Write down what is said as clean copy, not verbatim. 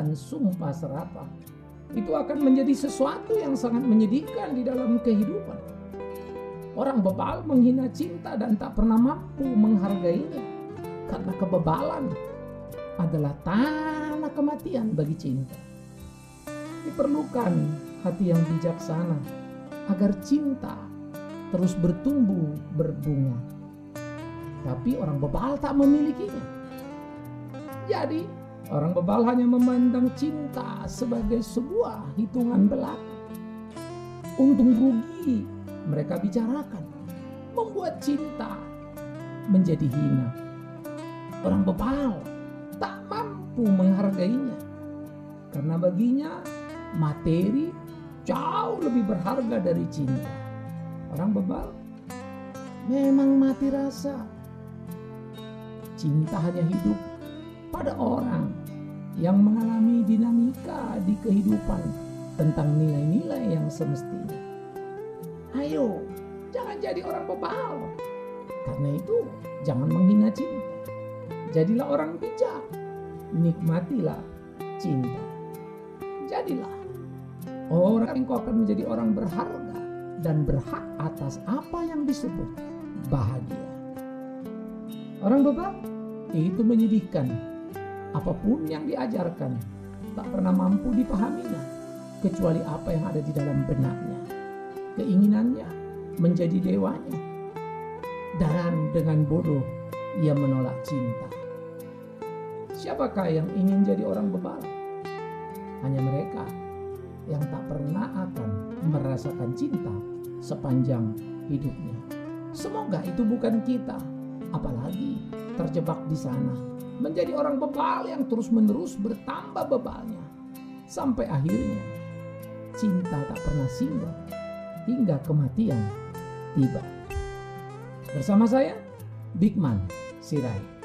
meninggalkan sumpah serapah, itu akan menjadi sesuatu yang sangat menyedihkan di dalam kehidupan. Orang bebal menghina cinta dan tak pernah mampu menghargainya, karena kebebalan adalah tanah kematian bagi cinta. Diperlukan hati yang bijaksana agar cinta terus bertumbuh berbunga. Tapi orang bebal tak memilikinya. Jadi orang bebal hanya memandang cinta sebagai sebuah hitungan belaka. Untung rugi mereka bicarakan, membuat cinta menjadi hina. Orang bebal tak mampu menghargainya, karena baginya materi jauh lebih berharga dari cinta. Orang bebal memang mati rasa. Cinta hanya hidup pada orang yang mengalami dinamika di kehidupan tentang nilai-nilai yang semestinya. Ayo, jangan jadi orang bebal. Karena itu, jangan menghina cinta. Jadilah orang bijak. Nikmatilah cinta. Jadilah orang yang kau akan menjadi orang berharga dan berhak atas apa yang disebut bahagia. Orang bebal itu menyedihkan. Apapun yang diajarkan tak pernah mampu dipahaminya, kecuali apa yang ada di dalam benaknya. Keinginannya menjadi dewanya, dan dengan bodoh ia menolak cinta. Siapakah yang ingin jadi orang bebal? Hanya mereka yang tak pernah akan merasakan cinta sepanjang hidupnya. Semoga itu bukan kita, apalagi terjebak di sana, menjadi orang bebal yang terus-menerus bertambah bebalnya, sampai akhirnya cinta tak pernah singgah hingga kematian tiba. Bersama saya, Bigman Sirait.